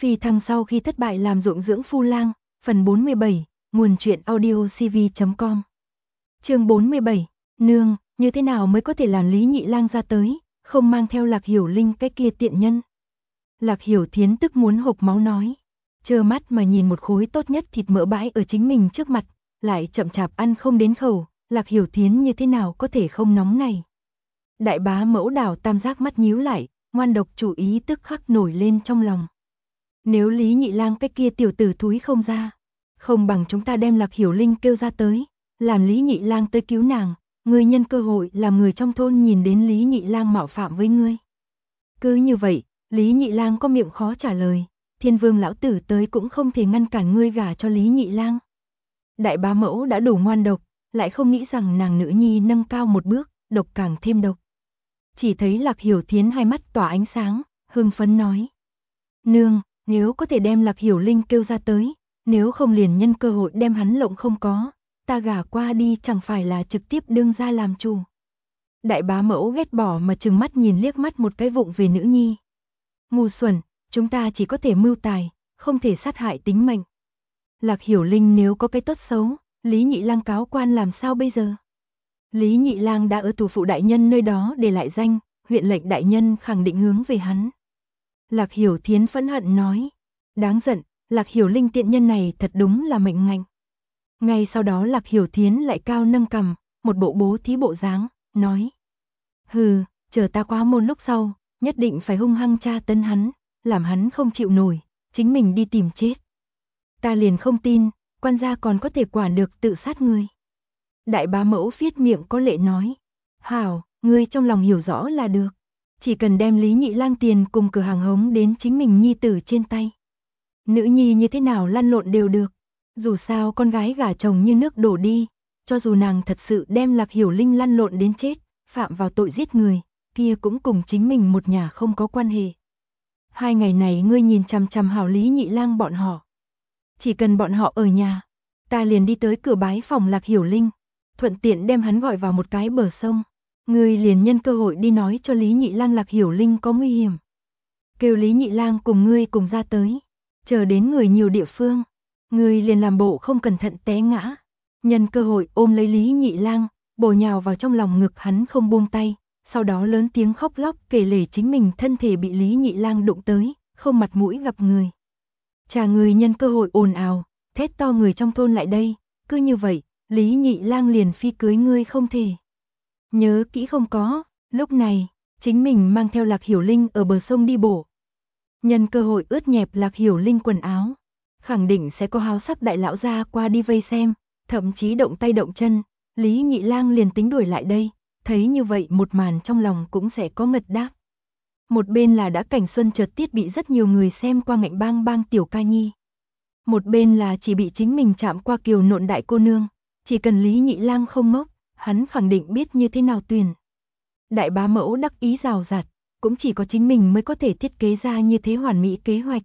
Phi thăng sau khi thất bại làm ruộng dưỡng phu lang, phần 47, nguồn truyện audio cv.com. Chương 47, nương, như thế nào mới có thể làm Lý Nhị Lang ra tới, không mang theo Lạc Hiểu Linh cái kia tiện nhân. Lạc Hiểu Thiến tức muốn hộc máu nói, trơ mắt mà nhìn một khối tốt nhất thịt mỡ bãi ở chính mình trước mặt, lại chậm chạp ăn không đến khẩu, Lạc Hiểu Thiến như thế nào có thể không nóng này. Đại bá mẫu Đào tam giác mắt nhíu lại, ngoan độc chủ ý tức khắc nổi lên trong lòng. Nếu Lý Nhị Lang cái kia tiểu tử thúi không ra, không bằng chúng ta đem Lạc Hiểu Linh kêu ra tới, làm Lý Nhị Lang tới cứu nàng, ngươi nhân cơ hội làm người trong thôn nhìn đến Lý Nhị Lang mạo phạm với ngươi. Cứ như vậy, Lý Nhị Lang có miệng khó trả lời, Thiên Vương lão tử tới cũng không thể ngăn cản ngươi gả cho Lý Nhị Lang. Đại bá mẫu đã đủ ngoan độc, lại không nghĩ rằng nàng nữ nhi nâng cao một bước, độc càng thêm độc. Chỉ thấy Lạc Hiểu Thiến hai mắt tỏa ánh sáng, hưng phấn nói: "Nương, nếu có thể đem Lạc Hiểu Linh kêu ra tới, nếu không liền nhân cơ hội đem hắn lộng không có, ta gả qua đi chẳng phải là trực tiếp đương ra làm chủ." Đại bá mẫu ghét bỏ mà trừng mắt nhìn liếc mắt một cái vụng về nữ nhi. "Ngu xuẩn, chúng ta chỉ có thể mưu tài, không thể sát hại tính mệnh. Lạc Hiểu Linh nếu có cái tốt xấu, Lý Nhị Lang cáo quan làm sao bây giờ? Lý Nhị Lang đã ở thủ phụ đại nhân nơi đó để lại danh, huyện lệnh đại nhân khẳng định hướng về hắn." Lạc Hiểu Thiến phẫn hận nói, đáng giận, Lạc Hiểu Linh tiện nhân này thật đúng là mệnh ngạnh. Ngay sau đó Lạc Hiểu Thiến lại cao nâng cằm, một bộ bố thí bộ dáng, nói: "Hừ, chờ ta qua môn lúc sau, nhất định phải hung hăng tra tấn hắn, làm hắn không chịu nổi, chính mình đi tìm chết. Ta liền không tin, quan gia còn có thể quản được tự sát người." Đại bá mẫu phiết miệng có lệ nói, "Hảo, ngươi trong lòng hiểu rõ là được. Chỉ cần đem Lý Nhị Lang tiền cùng cửa hàng hống đến chính mình nhi tử trên tay. Nữ nhi như thế nào lăn lộn đều được. Dù sao con gái gả chồng như nước đổ đi, cho dù nàng thật sự đem Lạc Hiểu Linh lăn lộn đến chết, phạm vào tội giết người, kia cũng cùng chính mình một nhà không có quan hệ. 2 ngày này ngươi nhìn chằm chằm hảo Lý Nhị Lang bọn họ. Chỉ cần bọn họ ở nhà, ta liền đi tới cửa bái phòng Lạc Hiểu Linh, thuận tiện đem hắn gọi vào một cái bờ sông. Ngươi liền nhân cơ hội đi nói cho Lý Nhị Lang Lạc Hiểu Linh có nguy hiểm. Kêu Lý Nhị Lang cùng ngươi cùng ra tới, chờ đến người nhiều địa phương, ngươi liền làm bộ không cẩn thận té ngã, nhân cơ hội ôm lấy Lý Nhị Lang, bổ nhào vào trong lòng ngực hắn không buông tay, sau đó lớn tiếng khóc lóc kể lể chính mình thân thể bị Lý Nhị Lang đụng tới, không mặt mũi gặp người. Chà, người nhân cơ hội ồn ào, thét to người trong thôn lại đây, cứ như vậy, Lý Nhị Lang liền phi cưới ngươi không thể. Nhớ kỹ không có." Lúc này, chính mình mang theo Lạc Hiểu Linh ở bờ sông đi bộ. Nhân cơ hội ướt nhẹp Lạc Hiểu Linh quần áo, khẳng định sẽ có háo sắc đại lão gia qua đi vây xem, thậm chí động tay động chân, Lý Nhị Lang liền tính đuổi lại đây, thấy như vậy một màn trong lòng cũng sẽ có ngật đáp. Một bên là đã cảnh xuân chợt tiết bị rất nhiều người xem qua ngạnh bang bang tiểu ca nhi. Một bên là chỉ bị chính mình chạm qua kiều nộn đại cô nương, chỉ cần Lý Nhị Lang không ngốc, hắn khẳng định biết như thế nào tuyển. Đại bá mẫu đắc ý rào rạt, cũng chỉ có chính mình mới có thể thiết kế ra như thế hoàn mỹ kế hoạch.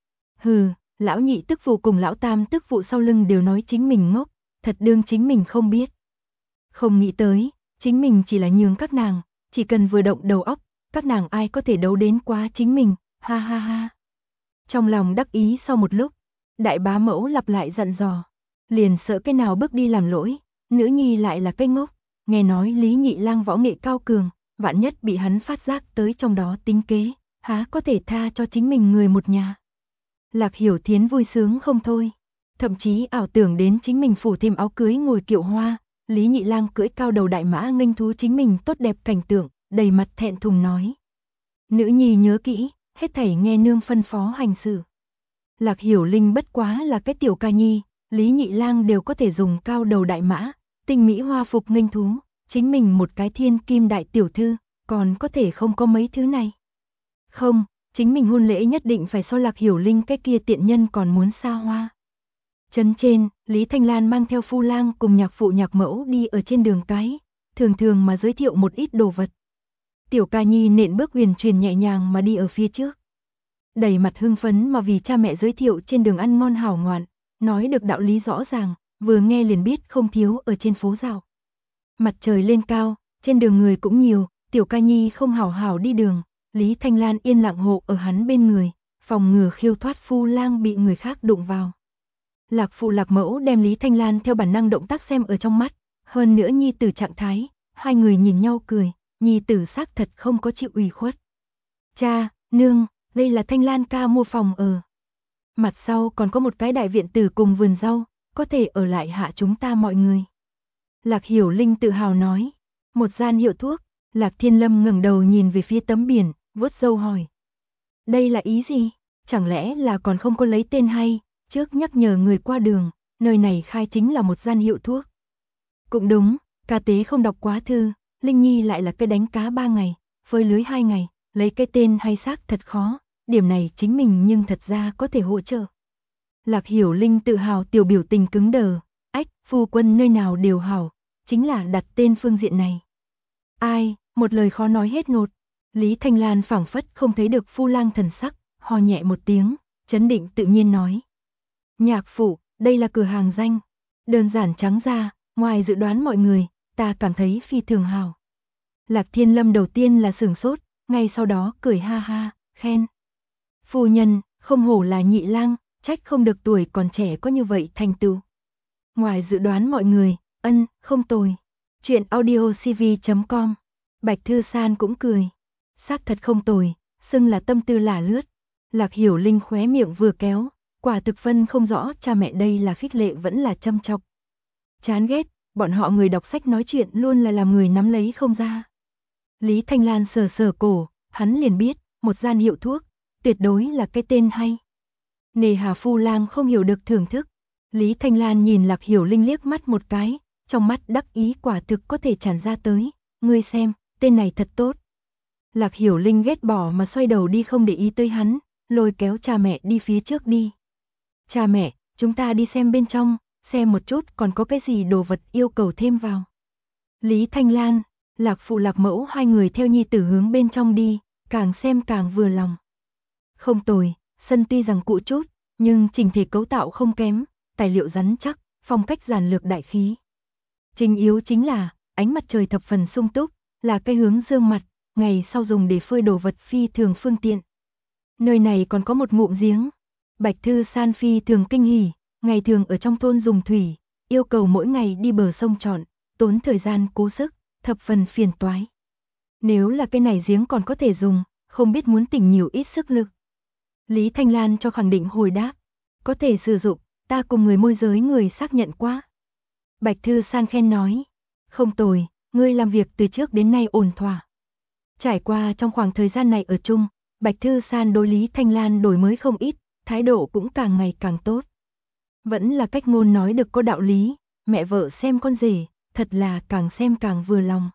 Hừ, lão nhị tức phụ cùng lão tam tức phụ sau lưng đều nói chính mình ngốc, thật đương chính mình không biết. Không nghĩ tới, chính mình chỉ là nhường các nàng, chỉ cần vừa động đầu óc, các nàng ai có thể đấu đến quá chính mình, ha ha ha. Trong lòng đắc ý sau một lúc, đại bá mẫu lặp lại dặn dò, liền sợ cái nào bước đi làm lỗi, nữ nhi lại là cái ngốc, nghe nói Lý Nhị Lang võ nghệ cao cường, vạn nhất bị hắn phát giác tới trong đó tính kế, há có thể tha cho chính mình người một nhà. Lạc Hiểu Thiến vui sướng không thôi, thậm chí ảo tưởng đến chính mình phủ thêm áo cưới ngồi kiệu hoa, Lý Nhị Lang cưỡi cao đầu đại mã nghênh thú chính mình tốt đẹp cảnh tượng, đầy mặt thẹn thùng nói: "Nữ nhi nhớ kỹ, hết thảy nghe nương phân phó hành sự." Lạc Hiểu Linh bất quá là cái tiểu ca nhi, Lý Nhị Lang đều có thể dùng cao đầu đại mã, tinh mỹ hoa phục nghênh thú, chính mình một cái thiên kim đại tiểu thư, còn có thể không có mấy thứ này. Không, chính mình hôn lễ nhất định phải so Lạc Hiểu Linh cái kia tiện nhân còn muốn xa hoa. Trấn trên, Lý Thanh Lan mang theo phu lang cùng nhạc phụ nhạc mẫu đi ở trên đường cái, thường thường mà giới thiệu một ít đồ vật. Tiểu ca nhi nện bước huyền truyền nhẹ nhàng mà đi ở phía trước. Đầy mặt hưng phấn mà vì cha mẹ giới thiệu trên đường ăn ngon hảo ngoạn, nói được đạo lý rõ ràng, vừa nghe liền biết không thiếu ở trên phố dạo. Mặt trời lên cao, trên đường người cũng nhiều, tiểu ca nhi không hảo hảo đi đường, Lý Thanh Lan yên lặng hộ ở hắn bên người, phòng ngừa khiêu thoát phu lang bị người khác đụng vào. Lạc phụ lạc mẫu đem Lý Thanh Lan theo bản năng động tác xem ở trong mắt, hơn nữa nhi tử trạng thái, hai người nhìn nhau cười, nhi tử xác thật không có chịu ủy khuất. Cha, nương, đây là Thanh Lan ca mua phòng ở. Mặt sau còn có một cái đại viện tử cùng vườn rau, có thể ở lại hạ chúng ta mọi người. Lạc Hiểu Linh tự hào nói, một gian hiệu thuốc. Lạc Thiên Lâm ngẩng đầu nhìn về phía tấm biển, vuốt râu hỏi. Đây là ý gì? Chẳng lẽ là còn không có lấy tên hay, trước nhắc nhở người qua đường, nơi này khai chính là một gian hiệu thuốc. Cũng đúng, ca tế không đọc quá thư, Linh Nhi lại là cái đánh cá 3 ngày, phơi lưới 2 ngày, lấy cái tên hay xác thật khó, điểm này chính mình nhưng thật ra có thể hỗ trợ. Lạc Hiểu Linh tự hào tiểu biểu tình cứng đờ, ách, phu quân nơi nào đều hảo, chính là đặt tên phương diện này. Ai, một lời khó nói hết nột. Lý Thanh Lan phảng phất không thấy được phu lang thần sắc, ho nhẹ một tiếng, chấn định tự nhiên nói. Nhạc phụ, đây là cửa hàng danh. Đơn giản trắng ra, ngoài dự đoán mọi người, ta cảm thấy phi thường hào. Lạc Thiên Lâm đầu tiên là sửng sốt, ngay sau đó cười ha ha, khen. Phu nhân, không hổ là nhị lang, trách không được tuổi còn trẻ có như vậy thành tựu. Ngoài dự đoán mọi người, không tồi. Chuyện audiocv.com. Bạch Thư San cũng cười. Xác thật không tồi, xưng là tâm tư lả lướt. Lạc Hiểu Linh khóe miệng vừa kéo, quả thực phân không rõ cha mẹ đây là khích lệ vẫn là châm chọc. Chán ghét, bọn họ người đọc sách nói chuyện luôn là làm người nắm lấy không ra. Lý Thanh Lan sờ sờ cổ, hắn liền biết, một gian hiệu thuốc, tuyệt đối là cái tên hay. Nề hà phu lang không hiểu được thưởng thức. Lý Thanh Lan nhìn Lạc Hiểu Linh liếc mắt một cái, trong mắt đắc ý quả thực có thể tràn ra tới, ngươi xem, tên này thật tốt. Lạc Hiểu Linh ghét bỏ mà xoay đầu đi không để ý tới hắn, lôi kéo cha mẹ đi phía trước đi. Cha mẹ, chúng ta đi xem bên trong, xem một chút còn có cái gì đồ vật yêu cầu thêm vào. Lý Thanh Lan, Lạc phụ Lạc mẫu hai người theo nhi tử hướng bên trong đi, càng xem càng vừa lòng. Không tồi, sân tuy rằng cũ chút, nhưng chỉnh thể cấu tạo không kém, tài liệu rắn chắc, phong cách giản lược đại khí. Chính yếu chính là, ánh mặt trời thập phần sung túc, là cái hướng dương mặt, ngày sau dùng để phơi đồ vật phi thường phương tiện. Nơi này còn có một ngụm giếng. Bạch Thư San phi thường kinh hỉ, ngày thường ở trong thôn dùng thủy, yêu cầu mỗi ngày đi bờ sông trọn, tốn thời gian cố sức, thập phần phiền toái. Nếu là cái này giếng còn có thể dùng, không biết muốn tỉnh nhiều ít sức lực. Lý Thanh Lan cho khẳng định hồi đáp, có thể sử dụng, ta cùng người môi giới người xác nhận qua. Bạch Thư San khen nói, không tồi, ngươi làm việc từ trước đến nay ổn thỏa. Trải qua trong khoảng thời gian này ở chung, Bạch Thư San đối Lý Thanh Lan đổi mới không ít, thái độ cũng càng ngày càng tốt. Vẫn là cách ngôn nói được có đạo lý, mẹ vợ xem con rể, thật là càng xem càng vừa lòng.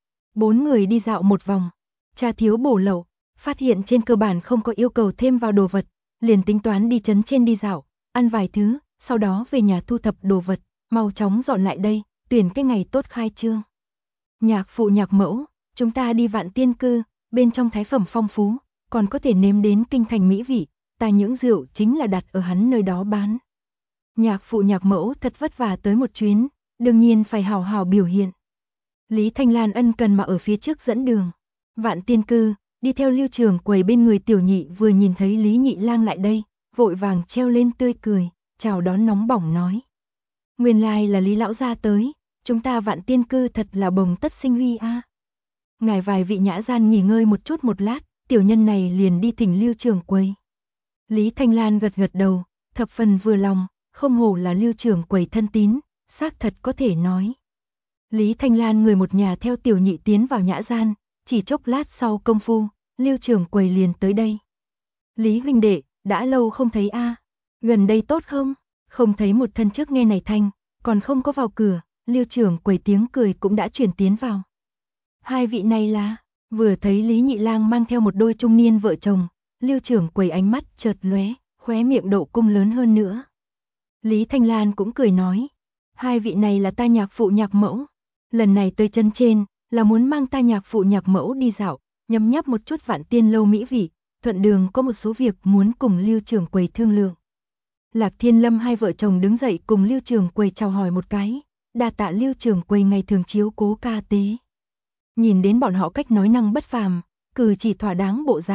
4 người đi dạo một vòng, cha thiếu bổ lậu, phát hiện trên cơ bản không có yêu cầu thêm vào đồ vật, liền tính toán đi trấn trên đi dạo, ăn vài thứ, sau đó về nhà thu thập đồ vật, mau chóng dọn lại đây, tuyển cái ngày tốt khai trương. Nhạc phụ nhạc mẫu, chúng ta đi Vạn Tiên Cư, bên trong thái phẩm phong phú, còn có thể nếm đến kinh thành mỹ vị, ta những rượu chính là đặt ở hắn nơi đó bán. Nhạc phụ nhạc mẫu thật vất vả tới một chuyến, đương nhiên phải hào hào biểu hiện. Lý Thanh Lan ân cần mà ở phía trước dẫn đường. Vạn Tiên Cư, đi theo Lưu Trường Quầy bên người tiểu nhị vừa nhìn thấy Lý Nhị Lang lại đây, vội vàng treo lên tươi cười, chào đón nóng bỏng nói. Nguyên lai là Lý lão gia tới, chúng ta Vạn Tiên Cư thật là bồng tất sinh huy a. Ngài vài vị nhã gian nghỉ ngơi một chút một lát, tiểu nhân này liền đi thỉnh Lưu Trường Quầy. Lý Thanh Lan gật gật đầu, thập phần vừa lòng, không hổ là Lưu Trường Quầy thân tín, xác thật có thể nói. Lý Thanh Lan người một nhà theo tiểu nhị tiến vào nhã gian, chỉ chốc lát sau công phu, Lưu Trường Quầy liền tới đây. Lý huynh đệ, đã lâu không thấy a, gần đây tốt không? Không thấy một thân trước nghe này thanh, còn không có vào cửa, Lưu Trường Quầy tiếng cười cũng đã chuyển tiến vào. Hai vị này là, vừa thấy Lý Nhị Lang mang theo một đôi trung niên vợ chồng, Lưu Trường Quầy ánh mắt chợt lóe, khóe miệng độ cung lớn hơn nữa. Lý Thanh Lan cũng cười nói, hai vị này là ta nhạc phụ nhạc mẫu, lần này tới chân trên, là muốn mang ta nhạc phụ nhạc mẫu đi dạo, nhấm nháp một chút Vạn Tiên lâu mỹ vị, thuận đường có một số việc muốn cùng Lưu Trường Quầy thương lượng. Lạc Thiên Lâm hai vợ chồng đứng dậy cùng Lưu Trường Quầy chào hỏi một cái, đa tạ Lưu Trường Quầy ngày thường chiếu cố ca tế. Nhìn đến bọn họ cách nói năng bất phàm, cử chỉ thỏa đáng bộ dáng,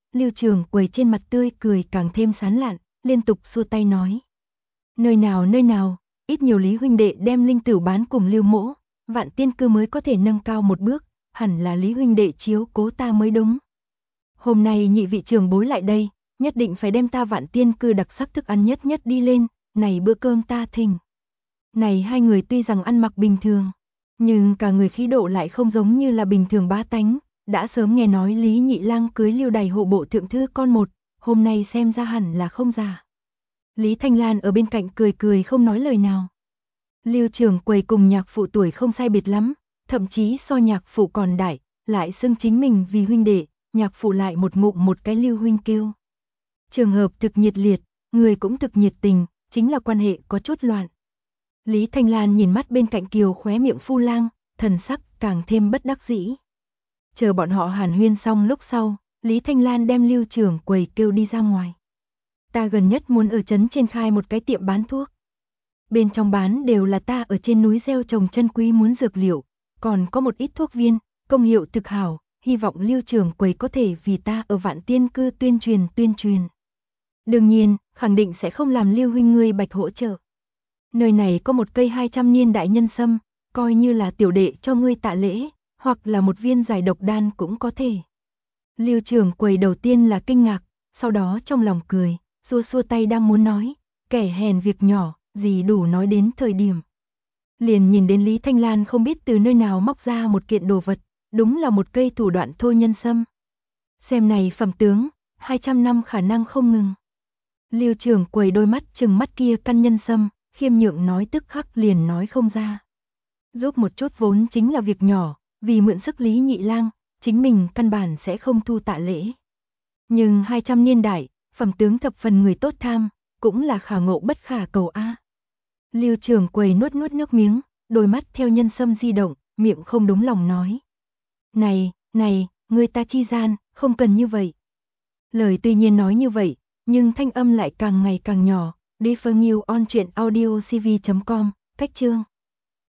Lưu Trường Quầy trên mặt tươi cười càng thêm sán lạn, liên tục xua tay nói. Nơi nào, ít nhiều Lý huynh đệ đem linh tửu bán cùng Lưu mỗ, Vạn Tiên Cư mới có thể nâng cao một bước, hẳn là Lý huynh đệ chiếu cố ta mới đúng. Hôm nay nhị vị trưởng bối lại đây, nhất định phải đem ta Vạn Tiên Cư đặc sắc thức ăn nhất đi lên, này bữa cơm ta thỉnh. Này hai người tuy rằng ăn mặc bình thường, nhưng cả người khí độ lại không giống như là bình thường bá tánh, đã sớm nghe nói Lý Nhị Lang cưới Lưu Đày hộ bộ thượng thư con một, hôm nay xem ra hẳn là không giả. Lý Thanh Lan ở bên cạnh cười không nói lời nào. Lưu Trường Quầy cùng nhạc phụ tuổi không sai biệt lắm, thậm chí so nhạc phụ còn đại, lại xưng chính mình vì huynh đệ, nhạc phụ lại một ngụm một cái Lưu huynh kêu. Trường hợp thực nhiệt liệt, người cũng thực nhiệt tình, chính là quan hệ có chút loạn. Lý Thanh Lan nhìn mắt bên cạnh Kiều khóe miệng Phu Lang, thần sắc càng thêm bất đắc dĩ. Chờ bọn họ hàn huyên xong lúc sau, Lý Thanh Lan đem Lưu Trường Quầy kêu đi ra ngoài. Ta gần nhất muốn ở trấn trên khai một cái tiệm bán thuốc. Bên trong bán đều là ta ở trên núi gieo trồng chân quý muốn dược liệu, còn có một ít thuốc viên, công hiệu thực hảo, hy vọng Lưu Trường Quầy có thể vì ta ở Vạn Tiên Cư tuyên truyền. Đương nhiên, khẳng định sẽ không làm Lưu huynh ngươi bạch hỗ trợ. Nơi này có một cây 200 niên đại nhân sâm, coi như là tiểu đệ cho ngươi tạ lễ, hoặc là một viên giải độc đan cũng có thể. Lưu Trường Quầy đầu tiên là kinh ngạc, sau đó trong lòng cười, xua tay đang muốn nói, kẻ hèn việc nhỏ, gì đủ nói đến thời điểm. Liền nhìn đến Lý Thanh Lan không biết từ nơi nào móc ra một kiện đồ vật, đúng là một cây thủ đoạn thôi nhân sâm. Xem này phẩm tướng, 200 năm khả năng không ngừng. Lưu Trường Quầy đôi mắt trừng mắt kia căn nhân sâm, khiêm nhượng nói tức khắc liền nói không ra. Giúp một chút vốn chính là việc nhỏ, vì mượn sức Lý Nhị Lang, chính mình căn bản sẽ không thu tạ lễ. Nhưng 200 niên đại, phẩm tướng thập phần người tốt tham, cũng là khả ngộ bất khả cầu a. Lưu Trường Quầy nuốt nước miếng, đôi mắt theo nhân sâm di động, miệng không đúng lòng nói. Này, người ta chi gian, không cần như vậy. Lời tuy nhiên nói như vậy, nhưng thanh âm lại càng ngày càng nhỏ. Đi Phương Nghiêu on truyện audio cv.com, cách chương.